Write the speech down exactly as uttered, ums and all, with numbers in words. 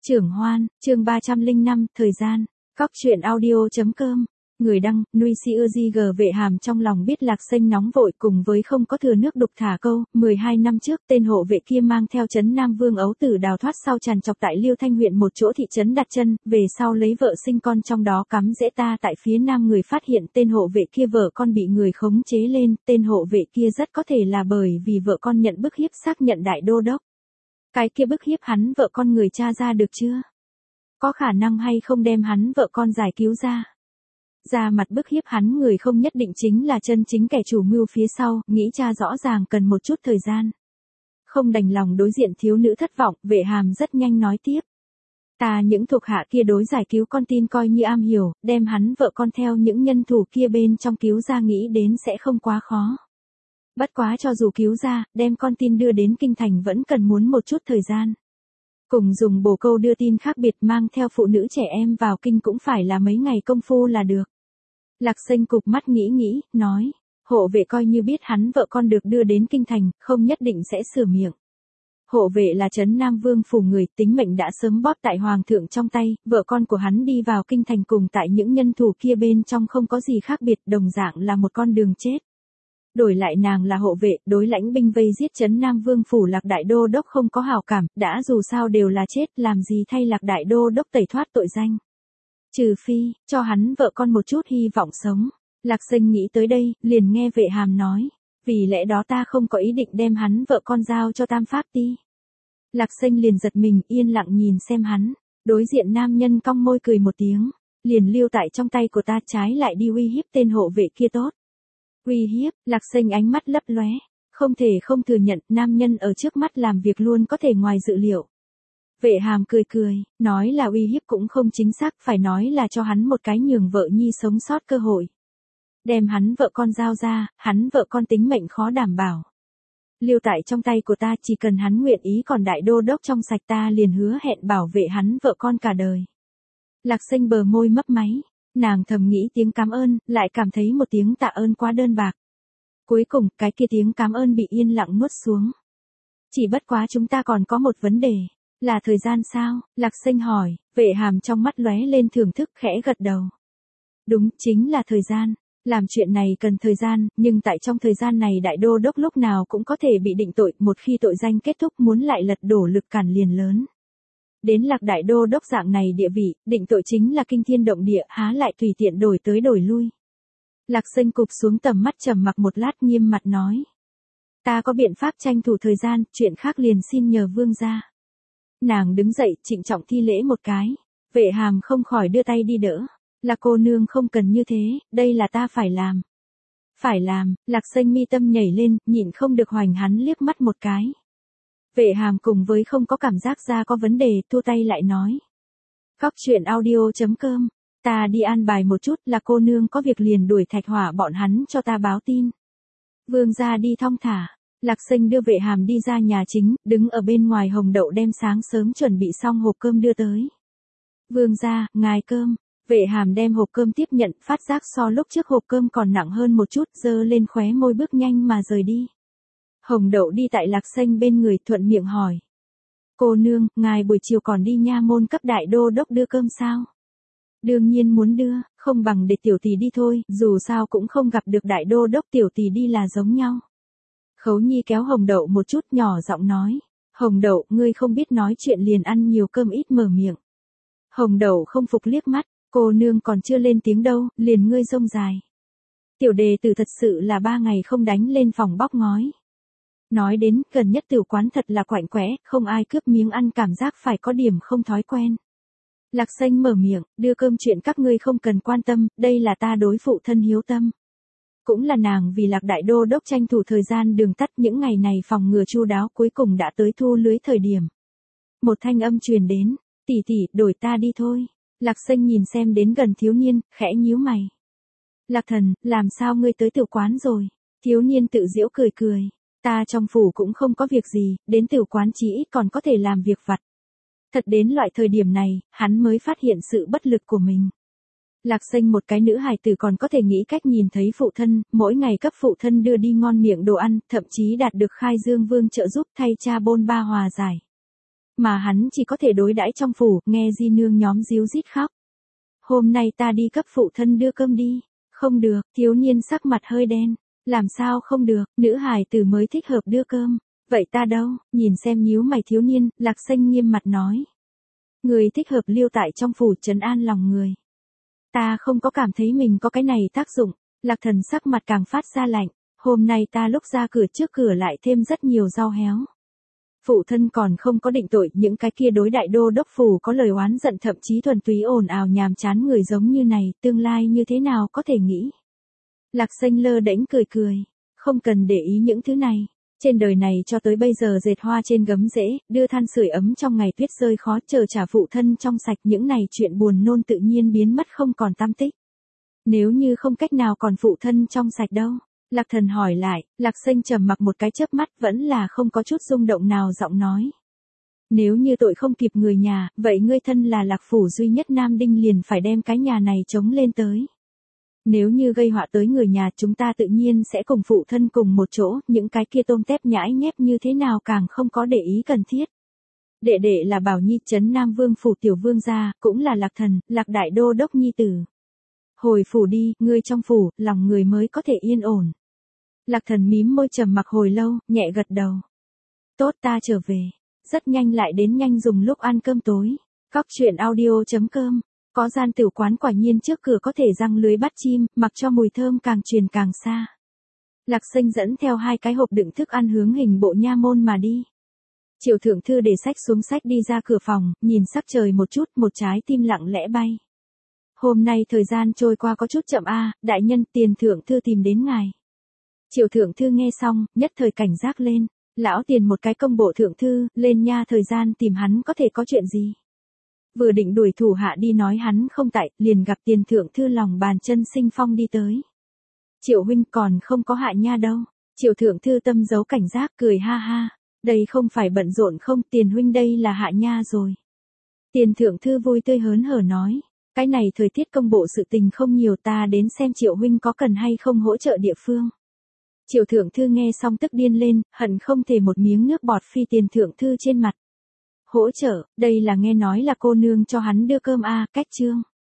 Trưởng Hoan, chương ba trăm lẻ năm, thời gian. Cóc truyện audio.com. Người đăng, Nuôi Si G Vệ Hàm trong lòng biết Lạc Xanh nóng vội cùng với không có thừa nước đục thả câu, mười hai năm trước tên hộ vệ kia mang theo trấn Nam Vương ấu tử đào thoát sau tràn chọc tại Liêu Thanh huyện một chỗ thị trấn đặt chân, về sau lấy vợ sinh con trong đó cắm rễ ta tại phía nam người phát hiện tên hộ vệ kia vợ con bị người khống chế lên, tên hộ vệ kia rất có thể là bởi vì vợ con nhận bức hiếp xác nhận đại đô đốc. Cái kia bức hiếp hắn vợ con người cha ra được chưa? Có khả năng hay không đem hắn vợ con giải cứu ra? Ra mặt bức hiếp hắn người không nhất định chính là chân chính kẻ chủ mưu phía sau, nghĩ cha rõ ràng cần một chút thời gian. Không đành lòng đối diện thiếu nữ thất vọng, Vệ Hàm rất nhanh nói tiếp. Ta những thuộc hạ kia đối giải cứu con tin coi như am hiểu, đem hắn vợ con theo những nhân thủ kia bên trong cứu ra nghĩ đến sẽ không quá khó. Bất quá cho dù cứu ra, đem con tin đưa đến kinh thành vẫn cần muốn một chút thời gian. Cùng dùng bồ câu đưa tin khác biệt mang theo phụ nữ trẻ em vào kinh cũng phải là mấy ngày công phu là được. Lạc Xanh cụp mắt nghĩ nghĩ, nói, hộ vệ coi như biết hắn vợ con được đưa đến kinh thành, không nhất định sẽ sửa miệng. Hộ vệ là trấn Nam Vương phủ người, tính mệnh đã sớm bóp tại hoàng thượng trong tay, vợ con của hắn đi vào kinh thành cùng tại những nhân thủ kia bên trong không có gì khác biệt, đồng dạng là một con đường chết. Đổi lại nàng là hộ vệ, đối lãnh binh vây giết trấn Nam Vương phủ Lạc Đại Đô Đốc không có hảo cảm, đã dù sao đều là chết, làm gì thay Lạc Đại Đô Đốc tẩy thoát tội danh. Trừ phi, cho hắn vợ con một chút hy vọng sống. Lạc Xanh nghĩ tới đây, liền nghe Vệ Hàm nói, vì lẽ đó ta không có ý định đem hắn vợ con giao cho Tam Pháp Ti. Lạc Xanh liền giật mình, yên lặng nhìn xem hắn, đối diện nam nhân cong môi cười một tiếng, liền lưu tại trong tay của ta trái lại đi uy hiếp tên hộ vệ kia tốt. Uy hiếp, Lạc Xanh ánh mắt lấp lóe, không thể không thừa nhận, nam nhân ở trước mắt làm việc luôn có thể ngoài dự liệu. Vệ Hàm cười cười, nói là uy hiếp cũng không chính xác, phải nói là cho hắn một cái nhường vợ nhi sống sót cơ hội. Đem hắn vợ con giao ra, hắn vợ con tính mệnh khó đảm bảo. Lưu tại trong tay của ta, chỉ cần hắn nguyện ý còn đại đô đốc trong sạch ta liền hứa hẹn bảo vệ hắn vợ con cả đời. Lạc Xanh bờ môi mấp máy. Nàng thầm nghĩ tiếng cảm ơn, lại cảm thấy một tiếng tạ ơn quá đơn bạc. Cuối cùng, cái kia tiếng cảm ơn bị yên lặng nuốt xuống. Chỉ bất quá chúng ta còn có một vấn đề, là thời gian sao? Lạc Xanh hỏi, Vệ Hàm trong mắt lóe lên thưởng thức khẽ gật đầu. Đúng, chính là thời gian. Làm chuyện này cần thời gian, nhưng tại trong thời gian này đại đô đốc lúc nào cũng có thể bị định tội, một khi tội danh kết thúc muốn lại lật đổ lực cản liền lớn. Đến Lạc Đại Đô Đốc dạng này địa vị, định tội chính là kinh thiên động địa, há lại tùy tiện đổi tới đổi lui. Lạc Xanh cụp xuống tầm mắt trầm mặc một lát nghiêm mặt nói. Ta có biện pháp tranh thủ thời gian, chuyện khác liền xin nhờ vương gia. Nàng đứng dậy, trịnh trọng thi lễ một cái. Vệ Hàm không khỏi đưa tay đi đỡ. Là cô nương không cần như thế, đây là ta phải làm. Phải làm, Lạc Xanh mi tâm nhảy lên, nhịn không được hoành hắn liếc mắt một cái. Vệ Hàm cùng với không có cảm giác ra có vấn đề, thua tay lại nói. Cóc truyện audio.com, ta đi an bài một chút, là cô nương có việc liền đuổi Thạch Hỏa bọn hắn cho ta báo tin. Vương gia đi thong thả, Lạc Xanh đưa Vệ Hàm đi ra nhà chính, đứng ở bên ngoài hồng đậu đem sáng sớm chuẩn bị xong hộp cơm đưa tới. Vương gia, ngài cơm, Vệ Hàm đem hộp cơm tiếp nhận, phát giác so lúc trước hộp cơm còn nặng hơn một chút, dơ lên khóe môi bước nhanh mà rời đi. Hồng đậu đi tại Lạc Xanh bên người thuận miệng hỏi. Cô nương, ngài buổi chiều còn đi nha môn cấp đại đô đốc đưa cơm sao? Đương nhiên muốn đưa, không bằng để tiểu tỷ đi thôi, dù sao cũng không gặp được đại đô đốc tiểu tỷ đi là giống nhau. Khấu Nhi kéo Hồng đậu một chút nhỏ giọng nói. Hồng đậu, ngươi không biết nói chuyện liền ăn nhiều cơm ít mở miệng. Hồng đậu không phục liếc mắt, cô nương còn chưa lên tiếng đâu, liền ngươi rông dài. Tiểu đề tử thật sự là ba ngày không đánh lên phòng bóc ngói. Nói đến, gần nhất tiểu quán thật là quạnh quẽ, không ai cướp miếng ăn cảm giác phải có điểm không thói quen. Lạc Xanh mở miệng, đưa cơm chuyện các ngươi không cần quan tâm, đây là ta đối phụ thân hiếu tâm. Cũng là nàng vì Lạc Đại Đô Đốc tranh thủ thời gian đường tắt những ngày này phòng ngừa chu đáo cuối cùng đã tới thu lưới thời điểm. Một thanh âm truyền đến, tỷ tỷ, đổi ta đi thôi. Lạc Xanh nhìn xem đến gần thiếu niên, khẽ nhíu mày. Lạc thần, làm sao ngươi tới tiểu quán rồi? Thiếu niên tự giễu cười cười. Ta trong phủ cũng không có việc gì, đến tiểu quán chỉ ít còn có thể làm việc vặt. Thật đến loại thời điểm này, hắn mới phát hiện sự bất lực của mình. Lạc Xanh một cái nữ hài tử còn có thể nghĩ cách nhìn thấy phụ thân, mỗi ngày cấp phụ thân đưa đi ngon miệng đồ ăn, thậm chí đạt được khai dương vương trợ giúp thay cha bôn ba hòa giải. mà hắn chỉ có thể đối đãi trong phủ, nghe di nương nhóm díu dít khóc. Hôm nay ta đi cấp phụ thân đưa cơm đi. Không được, thiếu niên sắc mặt hơi đen. Làm sao không được, nữ hài tử mới thích hợp đưa cơm. Vậy ta đâu, nhìn xem nhíu mày thiếu niên, Lạc Xanh nghiêm mặt nói. Người thích hợp lưu tại trong phủ trấn an lòng người. Ta không có cảm thấy mình có cái này tác dụng. Lạc Thần sắc mặt càng phát ra lạnh. Hôm nay ta lúc ra cửa trước cửa lại thêm rất nhiều rau héo. Phụ thân còn không có định tội, những cái kia đối đại đô đốc phủ có lời oán giận thậm chí thuần túy ồn ào nhàm chán người giống như này, tương lai như thế nào có thể nghĩ. Lạc Xanh lơ đễnh cười cười, không cần để ý những thứ này. Trên đời này cho tới bây giờ dệt hoa trên gấm rễ, đưa than sưởi ấm trong ngày tuyết rơi khó, chờ trả phụ thân trong sạch, những này chuyện buồn nôn tự nhiên biến mất không còn tăm tích. Nếu như không cách nào còn phụ thân trong sạch đâu? Lạc Thần hỏi lại. Lạc Xanh trầm mặc một cái chớp mắt, vẫn là không có chút rung động nào giọng nói. Nếu như tội không kịp người nhà, vậy ngươi thân là Lạc phủ duy nhất nam đinh liền phải đem cái nhà này chống lên tới. Nếu như gây họa tới người nhà, chúng ta tự nhiên sẽ cùng phụ thân cùng một chỗ, những cái kia tôm tép nhãi nhép như thế nào càng không có để ý cần thiết. Đệ đệ là Bảo Nhi trấn Nam Vương phủ tiểu vương gia, cũng là Lạc Thần, Lạc đại đô đốc nhi tử. Hồi phủ đi, ngươi trong phủ, lòng người mới có thể yên ổn. Lạc Thần mím môi trầm mặc hồi lâu, nhẹ gật đầu. Tốt, ta trở về. Rất nhanh lại đến nhanh dùng lúc ăn cơm tối. Cóc truyện audio chấm com. Có gian tử quán quả nhiên trước cửa có thể răng lưới bắt chim, mặc cho mùi thơm càng truyền càng xa. Lạc Xanh dẫn theo hai cái hộp đựng thức ăn hướng hình bộ nha môn mà đi. Triệu thượng thư để sách xuống sách đi ra cửa phòng, nhìn sắc trời một chút, một trái tim lặng lẽ bay. Hôm nay thời gian trôi qua có chút chậm a, đại nhân, tiền thượng thư tìm đến ngài. Triệu thượng thư nghe xong, nhất thời cảnh giác lên. Lão tiền một cái công bộ thượng thư, lên nha, thời gian tìm hắn có thể có chuyện gì. Vừa định đuổi thủ hạ đi nói hắn không tại, liền gặp tiền thượng thư lòng bàn chân sinh phong đi tới. Triệu huynh còn không có hạ nha đâu. Triệu thượng thư tâm giấu cảnh giác cười ha ha. Đây không phải bận rộn không, tiền huynh đây là hạ nha rồi. Tiền thượng thư vui tươi hớn hở nói. Cái này thời tiết công bộ sự tình không nhiều, ta đến xem Triệu huynh có cần hay không hỗ trợ địa phương. Triệu thượng thư nghe xong tức điên lên, hận không thể một miếng nước bọt phi tiền thượng thư trên mặt. Hỗ trợ, đây là nghe nói là cô nương cho hắn đưa cơm a, cách chương.